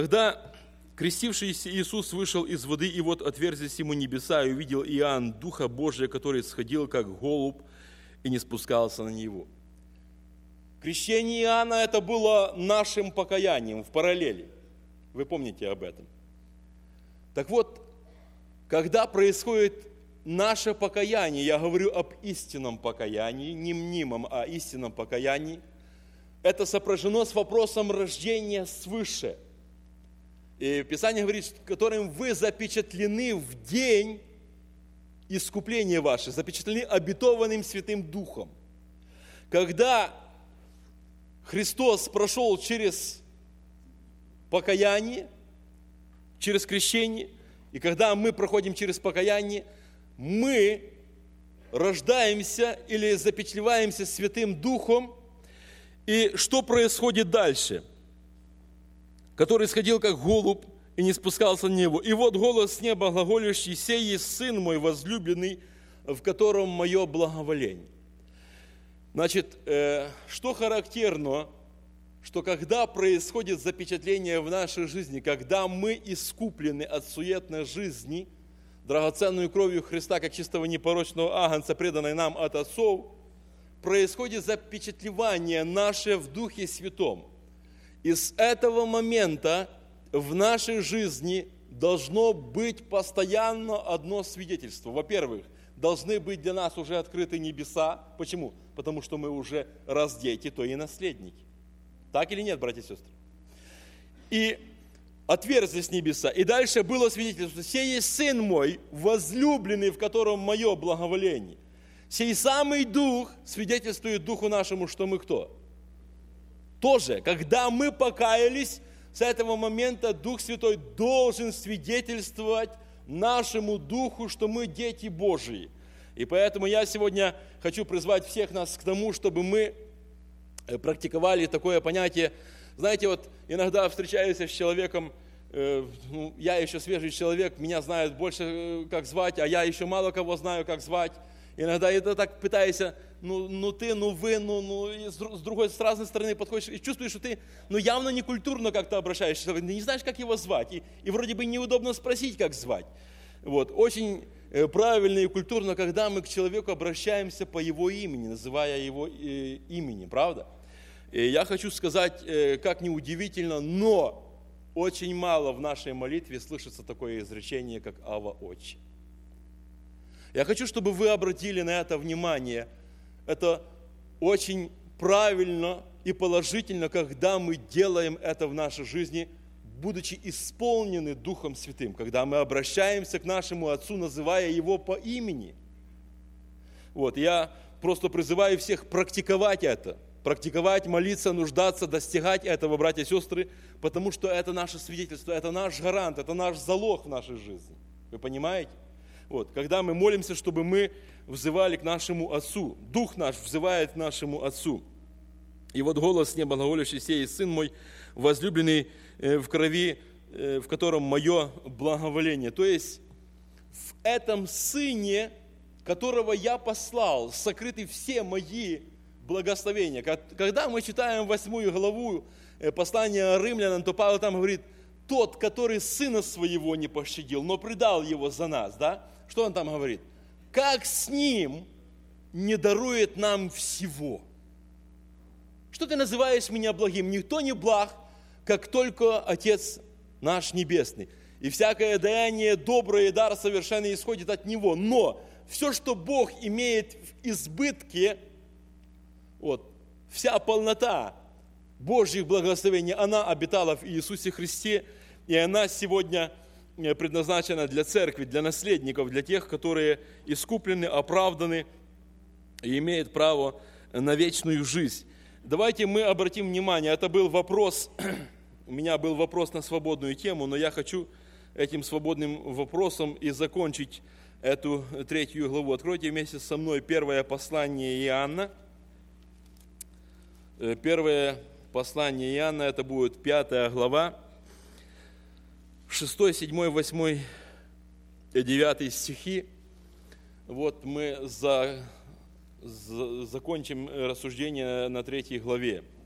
Когда крестившийся Иисус вышел из воды, и вот отверзлись ему небеса, и увидел Иоанн Духа Божия, который сходил, как голубь, и не спускался на него. Крещение Иоанна – это было нашим покаянием в параллели. Вы помните об этом. Так вот, когда происходит наше покаяние, я говорю об истинном покаянии, не мнимом, а истинном покаянии, это сопряжено с вопросом рождения свыше. И Писание говорит, которым вы запечатлены в день искупления ваше, запечатлены обетованным Святым Духом. Когда Христос прошел через покаяние, через крещение, и когда мы проходим через покаяние, мы рождаемся или запечатлеваемся Святым Духом. И что происходит дальше? Который сходил, как голубь, и не спускался на него. И вот голос с неба глаголющий: «Сей есть Сын мой возлюбленный, в котором мое благоволение». Значит, что характерно, что когда происходит запечатление в нашей жизни, когда мы искуплены от суетной жизни, драгоценную кровью Христа, как чистого непорочного агнца, преданной нам от отцов, происходит запечатлевание наше в Духе Святом. И с этого момента в нашей жизни должно быть постоянно одно свидетельство. Во-первых, должны быть для нас уже открыты небеса. Почему? Потому что мы уже раз дети, то и наследники. Так или нет, братья и сестры? И отверзлись небеса. И дальше было свидетельство: «Сей есть Сын мой, возлюбленный, в котором мое благоволение». Сей самый Дух свидетельствует Духу нашему, что мы кто? Тоже, когда мы покаялись, с этого момента Дух Святой должен свидетельствовать нашему Духу, что мы дети Божии. И поэтому я сегодня хочу призвать всех нас к тому, чтобы мы практиковали такое понятие. Знаете, вот иногда встречаюсь с человеком, я еще свежий человек, меня знают больше, как звать, а я еще мало кого знаю, как звать. Иногда это так пытаешься, с разной стороны подходишь и чувствуешь, что ты, явно не культурно как-то обращаешься, ты не знаешь, как его звать, и вроде бы неудобно спросить, как звать. Вот. Очень правильно и культурно, когда мы к человеку обращаемся по его имени, называя его имени, правда? И я хочу сказать, как ни удивительно, но очень мало в нашей молитве слышится такое изречение, как «Ава Отче». Я хочу, чтобы вы обратили на это внимание. Это очень правильно и положительно, когда мы делаем это в нашей жизни, будучи исполнены Духом Святым, когда мы обращаемся к нашему Отцу, называя Его по имени. Вот, я просто призываю всех практиковать это, практиковать, молиться, нуждаться, достигать этого, братья и сестры, потому что это наше свидетельство, это наш гарант, это наш залог в нашей жизни. Вы понимаете? Вот, когда мы молимся, чтобы мы взывали к нашему Отцу, Дух наш взывает к нашему Отцу. И вот голос с неба глаголющий: «Сей Сын мой, возлюбленный в крови, в котором мое благоволение». То есть в этом Сыне, которого я послал, сокрыты все мои благословения. Когда мы читаем 8 главу послания Римлянам, то Павел там говорит: «Тот, который Сына Своего не пощадил, но предал Его за нас». Да? Что он там говорит? «Как с Ним не дарует нам всего?» Что ты называешь меня благим? Никто не благ, как только Отец наш Небесный. И всякое даяние доброе и дар совершенный исходит от Него. Но все, что Бог имеет в избытке, вот, вся полнота Божьих благословений, она обитала в Иисусе Христе, и она сегодня предназначена для церкви, для наследников, для тех, которые искуплены, оправданы и имеют право на вечную жизнь. Давайте мы обратим внимание, это был вопрос, у меня был вопрос на свободную тему, но я хочу этим свободным вопросом и закончить эту 3 главу. Откройте вместе со мной первое послание Иоанна. Первое послание Иоанна, это будет 5 глава, 6, 7, 8, 9 стихи. Мы закончим рассуждение на 3 главе.